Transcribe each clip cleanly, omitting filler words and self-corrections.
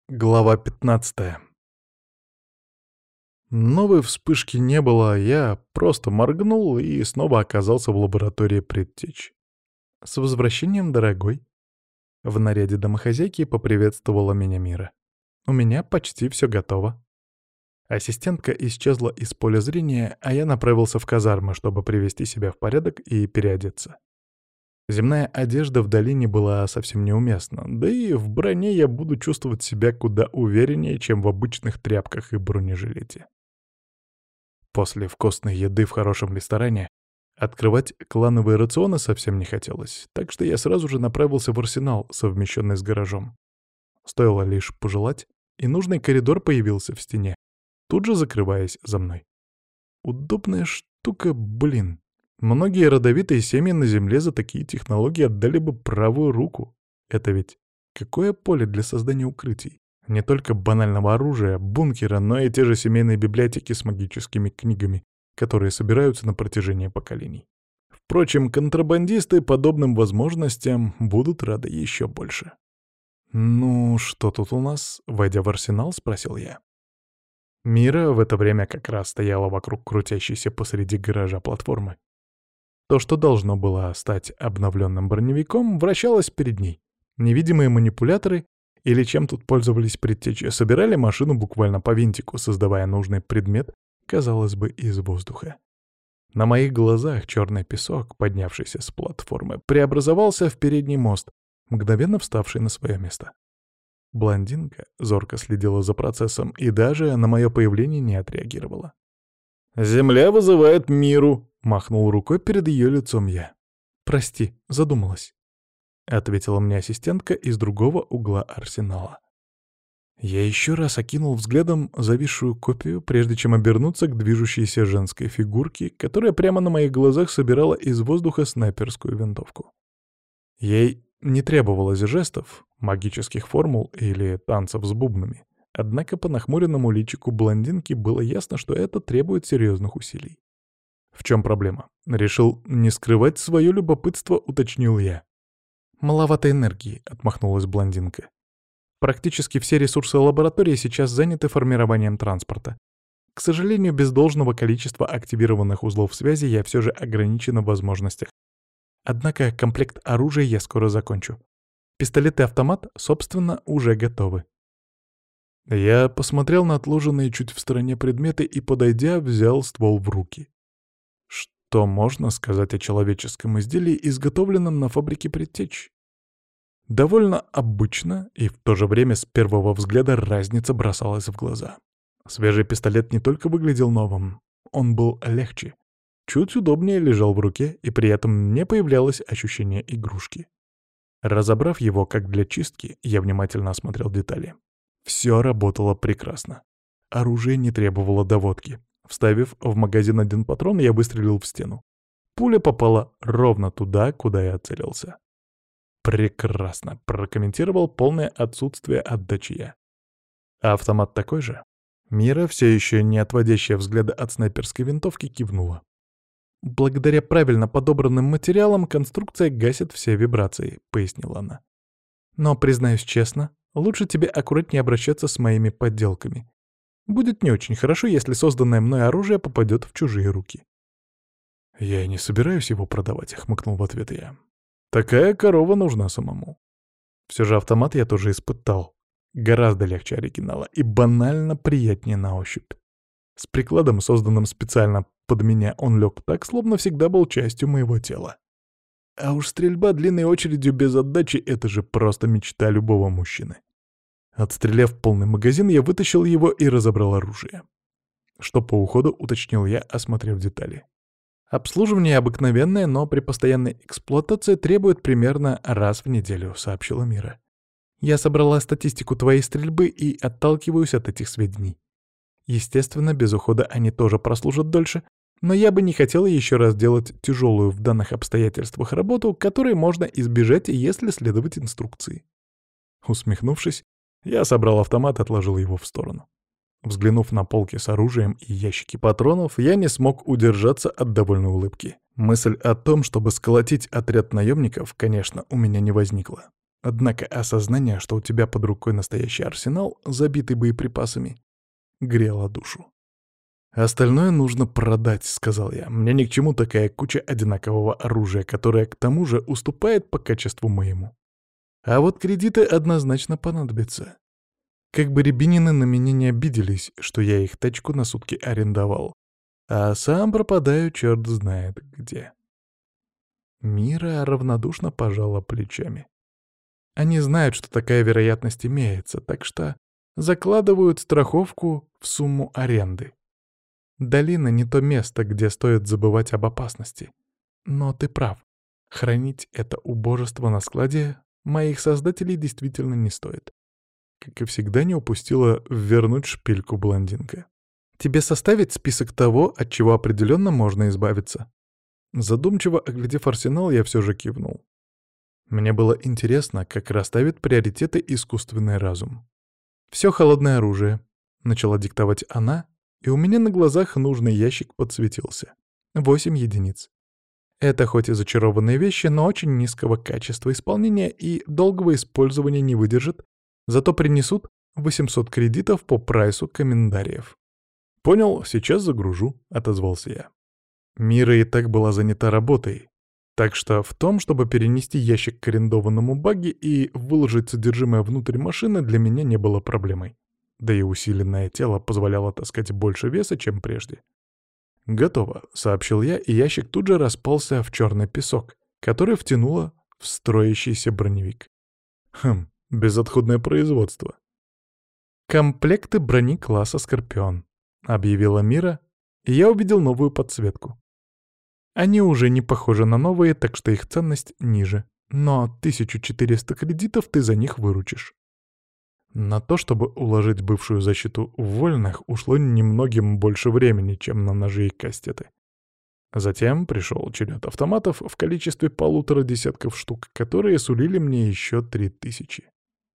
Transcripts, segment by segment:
Глава 15. Новой вспышки не было, я просто моргнул и снова оказался в лаборатории предтеч. «С возвращением, дорогой!» В наряде домохозяйки поприветствовала меня Мира. «У меня почти все готово». Ассистентка исчезла из поля зрения, а я направился в казармы, чтобы привести себя в порядок и переодеться. Земная одежда в долине была совсем неуместна, да и в броне я буду чувствовать себя куда увереннее, чем в обычных тряпках и бронежилете. После вкусной еды в хорошем ресторане открывать клановые рационы совсем не хотелось, так что я сразу же направился в арсенал, совмещенный с гаражом. Стоило лишь пожелать, и нужный коридор появился в стене, тут же закрываясь за мной. Удобная штука, блин. Многие родовитые семьи на Земле за такие технологии отдали бы правую руку. Это ведь какое поле для создания укрытий? Не только банального оружия, бункера, но и те же семейные библиотеки с магическими книгами, которые собираются на протяжении поколений. Впрочем, контрабандисты подобным возможностям будут рады еще больше. «Ну, что тут у нас?» — войдя в арсенал, спросил я. Мира в это время как раз стояла вокруг крутящейся посреди гаража платформы. То, что должно было стать обновленным броневиком, вращалось перед ней. Невидимые манипуляторы, или чем тут пользовались предтечи, собирали машину буквально по винтику, создавая нужный предмет, казалось бы, из воздуха. На моих глазах черный песок, поднявшийся с платформы, преобразовался в передний мост, мгновенно вставший на свое место. Блондинка зорко следила за процессом и даже на мое появление не отреагировала. «Земля вызывает Миру!» — махнул рукой перед ее лицом я. «Прости, задумалась», — ответила мне ассистентка из другого угла арсенала. Я еще раз окинул взглядом зависшую копию, прежде чем обернуться к движущейся женской фигурке, которая прямо на моих глазах собирала из воздуха снайперскую винтовку. Ей не требовалось жестов, магических формул или танцев с бубнами. Однако по нахмуренному личику блондинки было ясно, что это требует серьезных усилий. В чем проблема? Решил не скрывать свое любопытство, уточнил я. «Маловато энергии», — отмахнулась блондинка. «Практически все ресурсы лаборатории сейчас заняты формированием транспорта. К сожалению, без должного количества активированных узлов связи я все же ограничена в возможностях. Однако комплект оружия я скоро закончу. Пистолет и автомат, собственно, уже готовы». Я посмотрел на отложенные чуть в стороне предметы и, подойдя, взял ствол в руки. Что можно сказать о человеческом изделии, изготовленном на фабрике предтеч? Довольно обычно, и в то же время с первого взгляда разница бросалась в глаза. Свежий пистолет не только выглядел новым, он был легче, чуть удобнее лежал в руке, и при этом не появлялось ощущение игрушки. Разобрав его как для чистки, я внимательно осмотрел детали. Все работало прекрасно. Оружие не требовало доводки. Вставив в магазин один патрон, я выстрелил в стену. Пуля попала ровно туда, куда я целился. «Прекрасно», — прокомментировал полное отсутствие отдачи я. «А автомат такой же?» Мира, все еще не отводящая взгляда от снайперской винтовки, кивнула. «Благодаря правильно подобранным материалам конструкция гасит все вибрации», — пояснила она. «Но, признаюсь честно, лучше тебе аккуратнее обращаться с моими подделками. Будет не очень хорошо, если созданное мной оружие попадет в чужие руки». «Я и не собираюсь его продавать», — хмыкнул в ответ я. «Такая корова нужна самому». Все же автомат я тоже испытал. Гораздо легче оригинала и банально приятнее на ощупь. С прикладом, созданным специально под меня, он лег так, словно всегда был частью моего тела. А уж стрельба длинной очередью без отдачи — это же просто мечта любого мужчины. Отстреляв полный магазин, я вытащил его и разобрал оружие. Что по уходу, уточнил я, осмотрев детали. «Обслуживание обыкновенное, но при постоянной эксплуатации требует примерно раз в неделю», — сообщила Мира. «Я собрала статистику твоей стрельбы и отталкиваюсь от этих сведений. Естественно, без ухода они тоже прослужат дольше, но я бы не хотела еще раз делать тяжелую в данных обстоятельствах работу, которой можно избежать, если следовать инструкции». Усмехнувшись, я собрал автомат и отложил его в сторону. Взглянув на полки с оружием и ящики патронов, я не смог удержаться от довольной улыбки. Мысль о том, чтобы сколотить отряд наемников, конечно, у меня не возникла. Однако осознание, что у тебя под рукой настоящий арсенал, забитый боеприпасами, грело душу. «Остальное нужно продать», — сказал я. «Мне ни к чему такая куча одинакового оружия, которое к тому же уступает по качеству моему. А вот кредиты однозначно понадобятся. Как бы Рябинины на меня не обиделись, что я их тачку на сутки арендовал, а сам пропадаю черт знает где». Мира равнодушно пожала плечами. Они знают, что такая вероятность имеется, так что закладывают страховку в сумму аренды. Долина не то место, где стоит забывать об опасности. Но ты прав. Хранить это убожество на складе моих создателей действительно не стоит. Как и всегда, не упустила вернуть шпильку блондинка. Тебе составить список того, от чего определенно можно избавиться? Задумчиво оглядев арсенал, я все же кивнул. Мне было интересно, как расставит приоритеты искусственный разум. «Все холодное оружие», — начала диктовать она, и у меня на глазах нужный ящик подсветился. 8 единиц. Это хоть и зачарованные вещи, но очень низкого качества исполнения и долгого использования не выдержат, зато принесут 800 кредитов по прайсу комментариев. «Понял, сейчас загружу», — отозвался я. Мира и так была занята работой, так что в том, чтобы перенести ящик к арендованному багги и выложить содержимое внутрь машины, для меня не было проблемой. Да и усиленное тело позволяло таскать больше веса, чем прежде. «Готово», — сообщил я, и ящик тут же распался в черный песок, который втянуло в строящийся броневик. Безотходное производство. «Комплекты брони класса «Скорпион», — объявила Мира, и я увидел новую подсветку. Они уже не похожи на новые, так что их ценность ниже. Но 1400 кредитов ты за них выручишь. На то, чтобы уложить бывшую защиту в вольных, ушло немногим больше времени, чем на ножи и кастеты. Затем пришел черед автоматов в количестве 1,5 десятков штук, которые сулили мне еще 3000.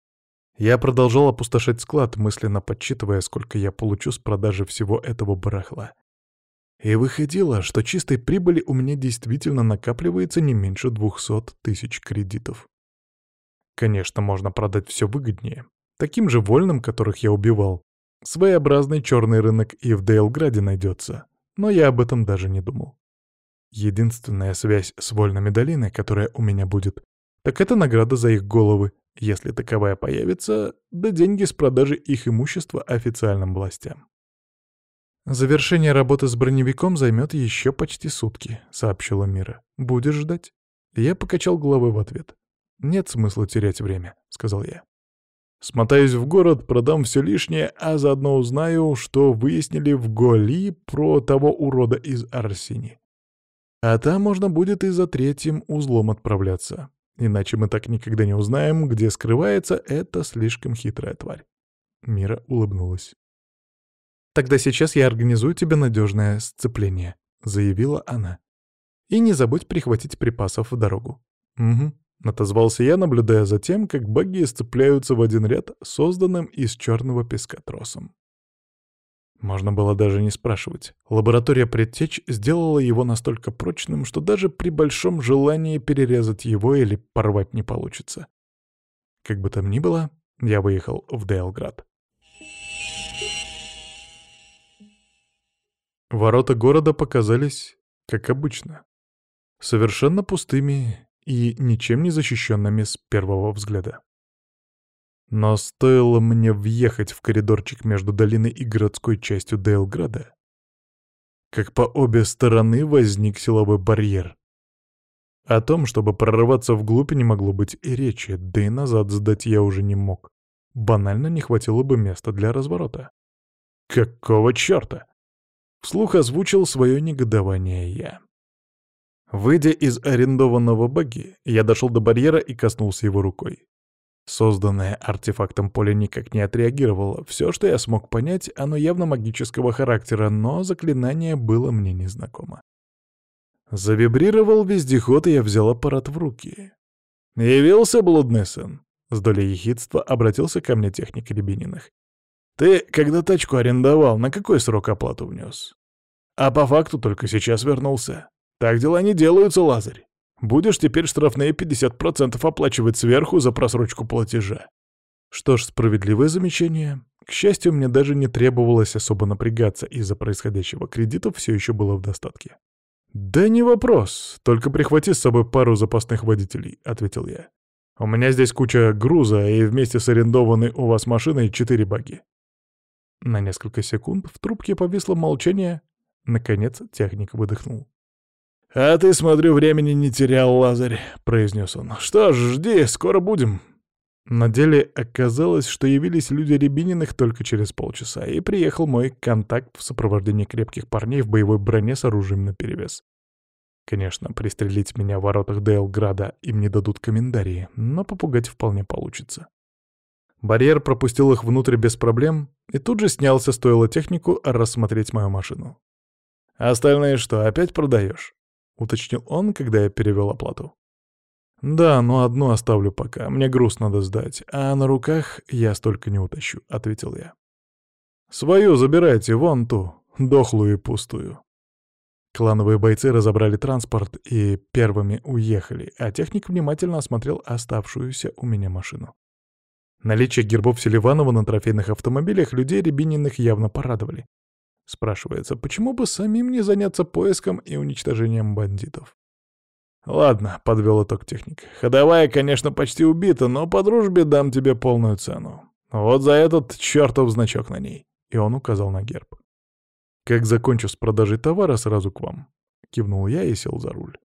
Я продолжал опустошать склад, мысленно подсчитывая, сколько я получу с продажи всего этого барахла. И выходило, что чистой прибыли у меня действительно накапливается не меньше 200 тысяч кредитов. Конечно, можно продать все выгоднее. Таким же вольным, которых я убивал. Своеобразный черный рынок и в Дейлграде найдется. Но я об этом даже не думал. Единственная связь с вольными долиной, которая у меня будет, так это награда за их головы, если таковая появится, да деньги с продажи их имущества официальным властям. «Завершение работы с броневиком займет еще почти сутки», — сообщила Мира. «Будешь ждать?» Я покачал головой в ответ. «Нет смысла терять время», — сказал я. «Смотаюсь в город, продам все лишнее, а заодно узнаю, что выяснили в Голи про того урода из Арсини. А там можно будет и за 3-м узлом отправляться. Иначе мы так никогда не узнаем, где скрывается эта слишком хитрая тварь». Мира улыбнулась. «Тогда сейчас я организую тебе надежное сцепление», — заявила она. «И не забудь прихватить припасов в дорогу». «Угу», — отозвался я, наблюдая за тем, как багги сцепляются в один ряд, созданным из черного песка тросом. Можно было даже не спрашивать. Лаборатория предтеч сделала его настолько прочным, что даже при большом желании перерезать его или порвать не получится. Как бы там ни было, я выехал в Дейлград. Ворота города показались, как обычно, совершенно пустыми и ничем не защищенными с первого взгляда. Но стоило мне въехать в коридорчик между долиной и городской частью Дейлграда, как по обе стороны возник силовой барьер. О том, чтобы прорваться вглубь, не могло быть и речи, да и назад сдать я уже не мог. Банально не хватило бы места для разворота. Какого черта? Вслух озвучил свое негодование я. Выйдя из арендованного багги, я дошел до барьера и коснулся его рукой. Созданное артефактом поле никак не отреагировало. Все, что я смог понять, оно явно магического характера, но заклинание было мне незнакомо. Завибрировал вездеход, и я взял аппарат в руки. «Явился, блудный сын?» — с долей ехидства обратился ко мне техник Рябининых. «Ты, когда тачку арендовал, на какой срок оплату внес? А по факту только сейчас вернулся. Так дела не делаются, Лазарь. Будешь теперь штрафные 50% оплачивать сверху за просрочку платежа. Что ж, справедливое замечание. К счастью, мне даже не требовалось особо напрягаться из-за происходящего. Кредитов все еще было в достатке. «Да не вопрос, только прихвати с собой пару запасных водителей», — ответил я. «У меня здесь куча груза, и вместе с арендованной у вас машиной 4 багги». На несколько секунд в трубке повисло молчание. Наконец техник выдохнул. «А ты, смотрю, времени не терял, Лазарь», — произнес он. «Что ж, жди, скоро будем». На деле оказалось, что явились люди Рябининых только через полчаса, и приехал мой контакт в сопровождении крепких парней в боевой броне с оружием наперевес. Конечно, пристрелить меня в воротах Дейлграда им не дадут комментарии, но попугать вполне получится. Барьер пропустил их внутрь без проблем и тут же снялся, стоило технику рассмотреть мою машину. «Остальные что, опять продаешь?» — уточнил он, когда я перевел оплату. «Да, но одну оставлю пока, мне груз надо сдать, а на руках я столько не утащу», — ответил я. «Свою забирайте, вон ту, дохлую и пустую». Клановые бойцы разобрали транспорт и первыми уехали, а техник внимательно осмотрел оставшуюся у меня машину. Наличие гербов Селиванова на трофейных автомобилях людей Рябининых явно порадовали. Спрашивается, почему бы самим не заняться поиском и уничтожением бандитов? «Ладно», — подвел итог техник. «Ходовая, конечно, почти убита, но по дружбе дам тебе полную цену. Вот за этот чертов значок на ней». И он указал на герб. «Как закончу с продажей товара, сразу к вам», — кивнул я и сел за руль.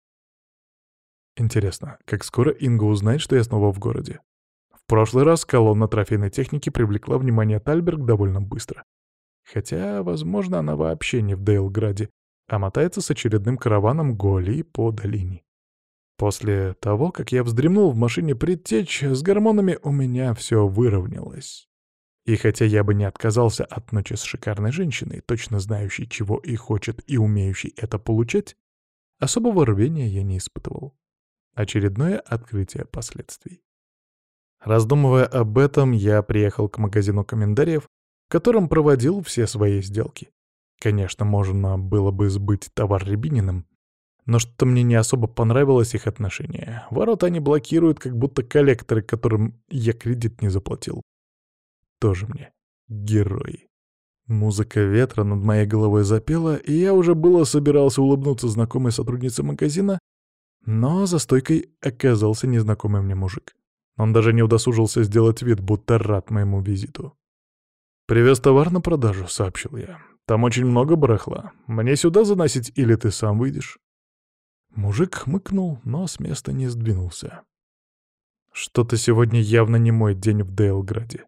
Интересно, как скоро Инга узнает, что я снова в городе? В прошлый раз колонна трофейной техники привлекла внимание Тальберг довольно быстро. Хотя, возможно, она вообще не в Дейлграде, а мотается с очередным караваном Голи по долине. После того, как я вздремнул в машине предтеч, с гормонами у меня все выровнялось. И хотя я бы не отказался от ночи с шикарной женщиной, точно знающей, чего и хочет, и умеющей это получать, особого рвения я не испытывал. Очередное открытие последствий. Раздумывая об этом, я приехал к магазину комментариев, в котором проводил все свои сделки. Конечно, можно было бы сбыть товар Рябининым, но что-то мне не особо понравилось их отношение. Ворота они блокируют, как будто коллекторы, которым я кредит не заплатил. Тоже мне герои. Музыка ветра над моей головой запела, и я уже было собирался улыбнуться знакомой сотруднице магазина, но за стойкой оказался незнакомый мне мужик. Он даже не удосужился сделать вид, будто рад моему визиту. «Привез товар на продажу», — сообщил я. «Там очень много барахла. Мне сюда заносить или ты сам выйдешь?» Мужик хмыкнул, но с места не сдвинулся. «Что-то сегодня явно не мой день в Дейлграде.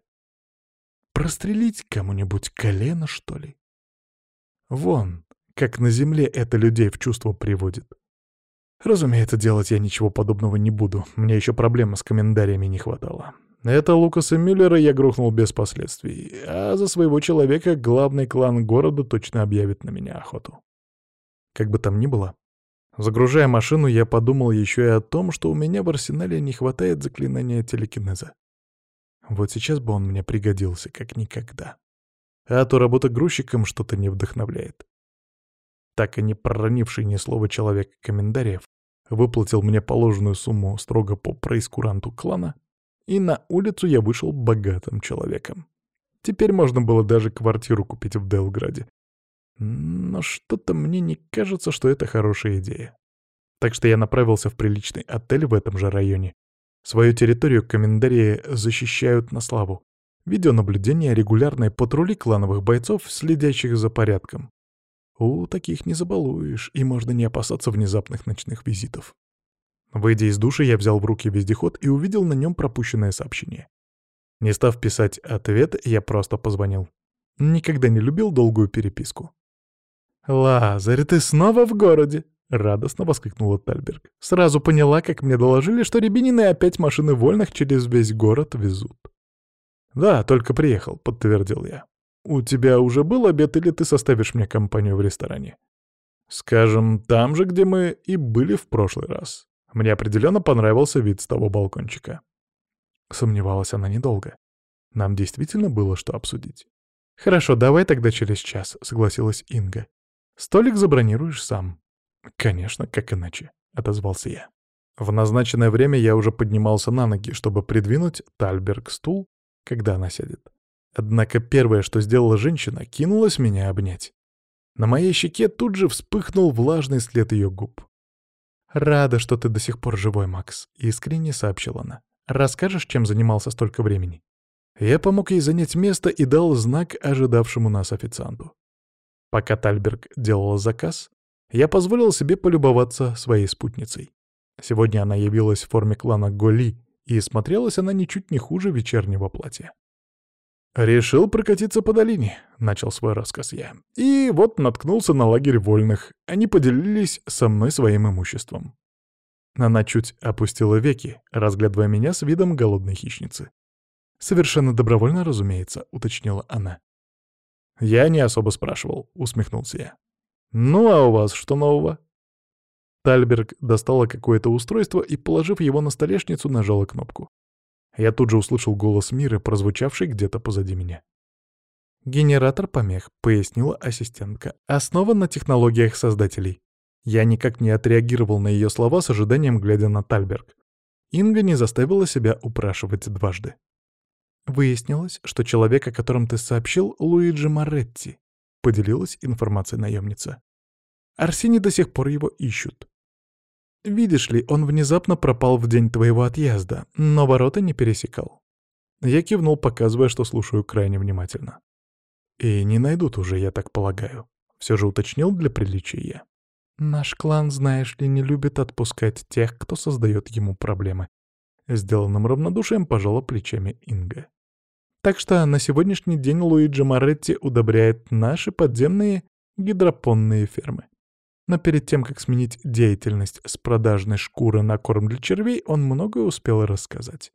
Прострелить кому-нибудь колено, что ли? Вон, как на земле это людей в чувство приводит. Разумеется, делать я ничего подобного не буду, мне еще проблемы с комментариями не хватало. Это Лукаса Мюллера я грохнул без последствий, а за своего человека главный клан города точно объявит на меня охоту. Как бы там ни было, загружая машину, я подумал еще и о том, что у меня в арсенале не хватает заклинания телекинеза. Вот сейчас бы он мне пригодился, как никогда. А то работа грузчиком что-то не вдохновляет. Так и не проронивший ни слова человек комментариев выплатил мне положенную сумму строго по прейскуранту клана, и на улицу я вышел богатым человеком. Теперь можно было даже квартиру купить в Дейлграде. Но что-то мне не кажется, что это хорошая идея. Так что я направился в приличный отель в этом же районе. Свою территорию комментарии защищают на славу. Видеонаблюдение, регулярные патрули клановых бойцов, следящих за порядком. У таких не забалуешь, и можно не опасаться внезапных ночных визитов. Выйдя из души, я взял в руки вездеход и увидел на нем пропущенное сообщение. Не став писать ответ, я просто позвонил. Никогда не любил долгую переписку. «Лазарь, ты снова в городе?» — радостно воскликнула Тальберг. «Сразу поняла, как мне доложили, что Рябинины опять машины вольных через весь город везут». «Да, только приехал», — подтвердил я. «У тебя уже был обед или ты составишь мне компанию в ресторане?» «Скажем, там же, где мы и были в прошлый раз. Мне определенно понравился вид с того балкончика». Сомневалась она недолго. Нам действительно было что обсудить. «Хорошо, давай тогда через час», — согласилась Инга. «Столик забронируешь сам». «Конечно, как иначе», — отозвался я. В назначенное время я уже поднимался на ноги, чтобы придвинуть Тальберг стул, когда она сядет. Однако первое, что сделала женщина, кинулась меня обнять. На моей щеке тут же вспыхнул влажный след ее губ. «Рада, что ты до сих пор живой, Макс», — искренне сообщила она. «Расскажешь, чем занимался столько времени?» Я помог ей занять место и дал знак ожидавшему нас официанту. Пока Тальберг делала заказ, я позволил себе полюбоваться своей спутницей. Сегодня она явилась в форме клана Голи, и смотрелась она ничуть не хуже вечернего платья. «Решил прокатиться по долине», — начал свой рассказ я. И вот наткнулся на лагерь вольных. Они поделились со мной своим имуществом. Она чуть опустила веки, разглядывая меня с видом голодной хищницы. «Совершенно добровольно, разумеется», — уточнила она. «Я не особо спрашивал», — усмехнулся я. «Ну а у вас что нового?» Тальберг достала какое-то устройство и, положив его на столешницу, нажала кнопку. Я тут же услышал голос Миры, прозвучавший где-то позади меня. «Генератор помех», — пояснила ассистентка, — «основан на технологиях создателей». Я никак не отреагировал на ее слова с ожиданием, глядя на Тальберг. Инга не заставила себя упрашивать дважды. «Выяснилось, что человек, о котором ты сообщил, Луиджи Моретти», — поделилась информацией наемница. «Арсений до сих пор его ищут. Видишь ли, он внезапно пропал в день твоего отъезда, но ворота не пересекал». Я кивнул, показывая, что слушаю крайне внимательно. «И не найдут уже, я так полагаю», — все же уточнил для приличия я. «Наш клан, знаешь ли, не любит отпускать тех, кто создает ему проблемы». Сделанным равнодушием пожала плечами Инга. «Так что на сегодняшний день Луиджи Моретти удобряет наши подземные гидропонные фермы. Но перед тем, как сменить деятельность с продажной шкуры на корм для червей, он многое успел рассказать».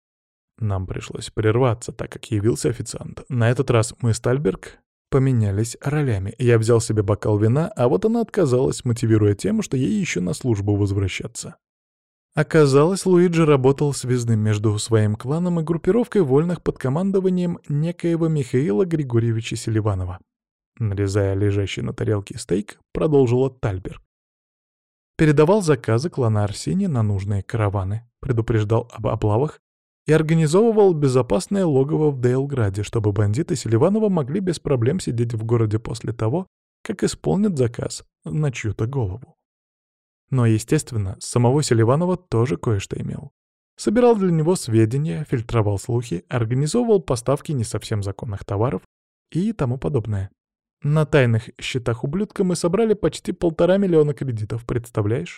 Нам пришлось прерваться, так как явился официант. На этот раз мы с Тальберг поменялись ролями. Я взял себе бокал вина, а вот она отказалась, мотивируя тем, что ей еще на службу возвращаться. Оказалось, Луиджи работал связным между своим кланом и группировкой вольных под командованием некоего Михаила Григорьевича Селиванова. Нарезая лежащий на тарелке стейк, продолжила Тальберг. Передавал заказы клана Арсения на нужные караваны, предупреждал об облавах и организовывал безопасное логово в Дейлграде, чтобы бандиты Селиванова могли без проблем сидеть в городе после того, как исполнят заказ на чью-то голову. Но, естественно, с самого Селиванова тоже кое-что имел. Собирал для него сведения, фильтровал слухи, организовывал поставки не совсем законных товаров и тому подобное. На тайных счетах ублюдка мы собрали почти 1,5 миллиона кредитов, представляешь?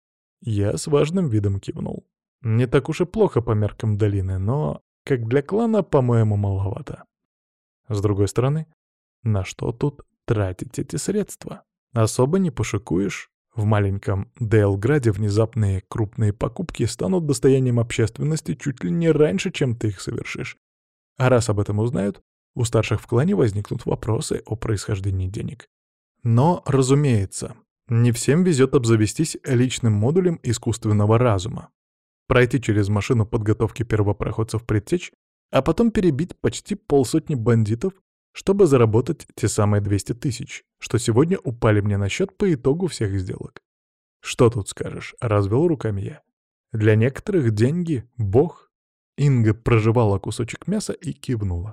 Я с важным видом кивнул. Не так уж и плохо по меркам долины, но, как для клана, по-моему, маловато. С другой стороны, на что тут тратить эти средства? Особо не пошикуешь. В маленьком Дейлграде внезапные крупные покупки станут достоянием общественности чуть ли не раньше, чем ты их совершишь. А раз об этом узнают, у старших в клане возникнут вопросы о происхождении денег. Но, разумеется, не всем везет обзавестись личным модулем искусственного разума, пройти через машину подготовки первопроходцев предтеч, а потом перебить почти 500 бандитов, чтобы заработать те самые 200 тысяч, что сегодня упали мне на счет по итогу всех сделок. Что тут скажешь, развел руками я. Для некоторых деньги — бог. Инга прожевала кусочек мяса и кивнула.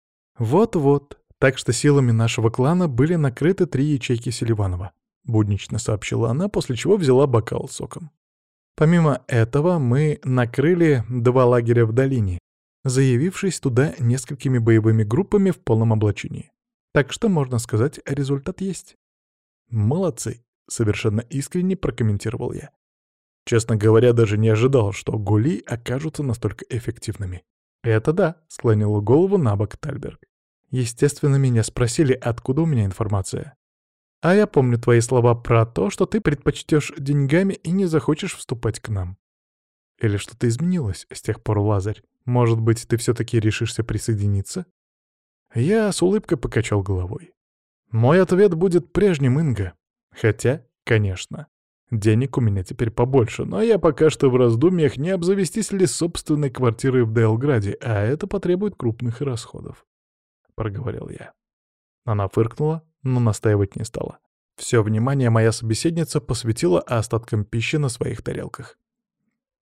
Вот-вот, так что силами нашего клана были накрыты 3 ячейки Селиванова, буднично сообщила она, после чего взяла бокал с соком. Помимо этого мы накрыли 2 лагеря в долине, заявившись туда несколькими боевыми группами в полном облачении. Так что, можно сказать, результат есть. «Молодцы», — совершенно искренне прокомментировал я. Честно говоря, даже не ожидал, что гули окажутся настолько эффективными. «Это да», — склонила голову на бок Тальберг. «Естественно, меня спросили, откуда у меня информация. А я помню твои слова про то, что ты предпочтешь деньгами и не захочешь вступать к нам. Или что-то изменилось с тех пор, Лазарь? Может быть, ты все-таки решишься присоединиться?» Я с улыбкой покачал головой. Мой ответ будет прежним, Инга. Хотя, конечно, денег у меня теперь побольше, но я пока что в раздумьях, не обзавестись ли собственной квартирой в Дейлграде, а это потребует крупных расходов. Проговорил я. Она фыркнула, но настаивать не стала. Все внимание моя собеседница посвятила остаткам пищи на своих тарелках.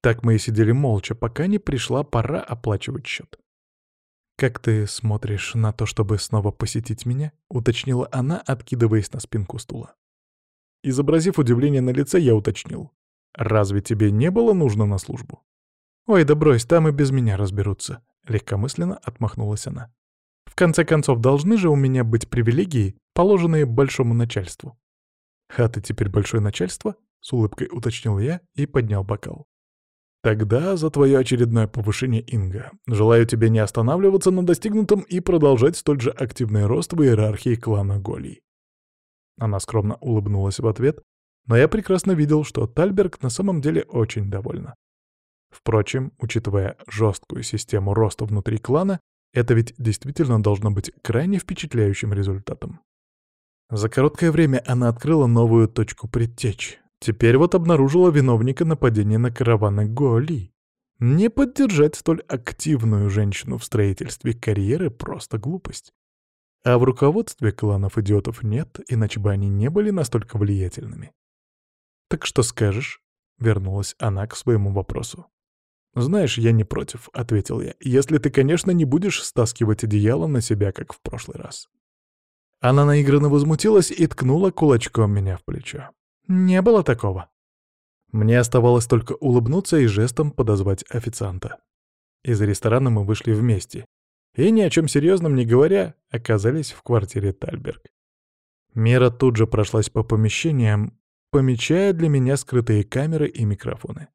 Так мы и сидели молча, пока не пришла пора оплачивать счет. «Как ты смотришь на то, чтобы снова посетить меня?» — уточнила она, откидываясь на спинку стула. Изобразив удивление на лице, я уточнил. «Разве тебе не было нужно на службу?» «Ой, да брось, там и без меня разберутся», — легкомысленно отмахнулась она. «В конце концов, должны же у меня быть привилегии, положенные большому начальству». «А ты теперь большое начальство?» — с улыбкой уточнил я и поднял бокал. «Тогда за твое очередное повышение, Инга. Желаю тебе не останавливаться на достигнутом и продолжать столь же активный рост в иерархии клана Голий». Она скромно улыбнулась в ответ, но я прекрасно видел, что Тальберг на самом деле очень довольна. Впрочем, учитывая жесткую систему роста внутри клана, это ведь действительно должно быть крайне впечатляющим результатом. За короткое время она открыла новую точку предтеч. Теперь вот обнаружила виновника нападения на караваны Голи. Не поддержать столь активную женщину в строительстве карьеры — просто глупость. А в руководстве кланов идиотов нет, иначе бы они не были настолько влиятельными. «Так что скажешь?» — вернулась она к своему вопросу. «Знаешь, я не против», — ответил я, «если ты, конечно, не будешь стаскивать одеяло на себя, как в прошлый раз». Она наигранно возмутилась и ткнула кулачком меня в плечо. «Не было такого». Мне оставалось только улыбнуться и жестом подозвать официанта. Из ресторана мы вышли вместе. И ни о чем серьезном не говоря, оказались в квартире Тальберг. Мира тут же прошлась по помещениям, помечая для меня скрытые камеры и микрофоны.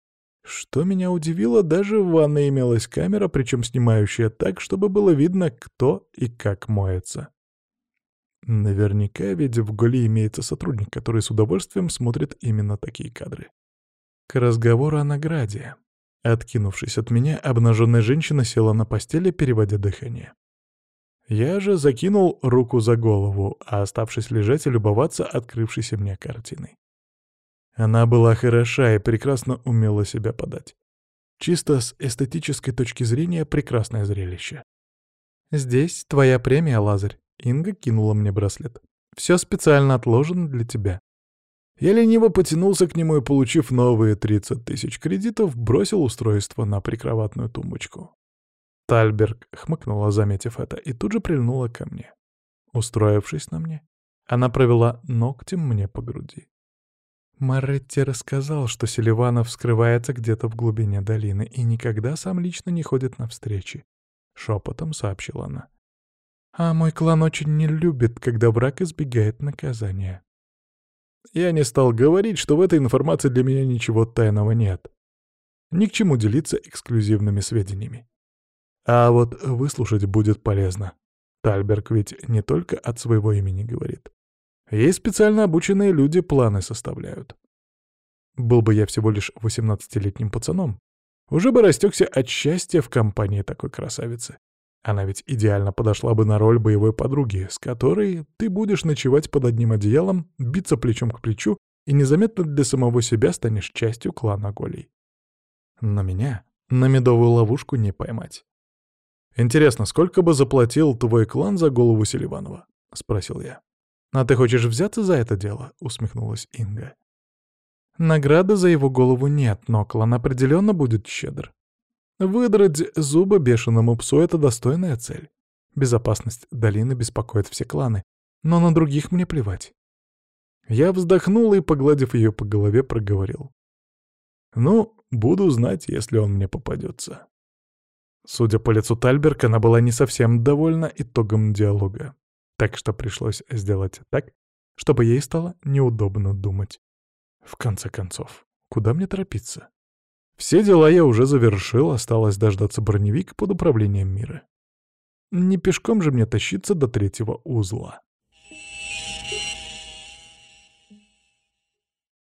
Что меня удивило, даже в ванной имелась камера, причем снимающая так, чтобы было видно, кто и как моется. Наверняка ведь в Голи имеется сотрудник, который с удовольствием смотрит именно такие кадры. К разговору о награде. Откинувшись от меня, обнаженная женщина села на постели, переводя дыхание. Я же закинул руку за голову, а оставшись лежать и любоваться открывшейся мне картиной. Она была хороша и прекрасно умела себя подать. Чисто с эстетической точки зрения прекрасное зрелище. «Здесь твоя премия, Лазарь», — Инга кинула мне браслет. «Все специально отложено для тебя». Я лениво потянулся к нему и, получив новые 30 тысяч кредитов, бросил устройство на прикроватную тумбочку. Тальберг хмыкнула, заметив это, и тут же прильнула ко мне. Устроившись на мне, она провела ногтем мне по груди. Моретти рассказал, что Селиванов скрывается где-то в глубине долины и никогда сам лично не ходит на встречи. Шепотом сообщила она. А мой клан очень не любит, когда враг избегает наказания. Я не стал говорить, что в этой информации для меня ничего тайного нет. Ни к чему делиться эксклюзивными сведениями. А вот выслушать будет полезно. Тальберг ведь не только от своего имени говорит. Есть специально обученные люди, планы составляют. Был бы я всего лишь 18-летним пацаном, уже бы растекся от счастья в компании такой красавицы. Она ведь идеально подошла бы на роль боевой подруги, с которой ты будешь ночевать под одним одеялом, биться плечом к плечу и незаметно для самого себя станешь частью клана Голей. Но меня на медовую ловушку не поймать. «Интересно, сколько бы заплатил твой клан за голову Селиванова?» — спросил я. «А ты хочешь взяться за это дело?» — усмехнулась Инга. «Награды за его голову нет, но клан определенно будет щедр. Выдрать зубы бешеному псу — это достойная цель. Безопасность долины беспокоит все кланы, но на других мне плевать». Я вздохнул и, погладив ее по голове, проговорил. «Ну, буду знать, если он мне попадется». Судя по лицу Тальберг, она была не совсем довольна итогом диалога, так что пришлось сделать так, чтобы ей стало неудобно думать. В конце концов, куда мне торопиться? Все дела я уже завершил, осталось дождаться броневик под управлением Мира. Не пешком же мне тащиться до третьего узла.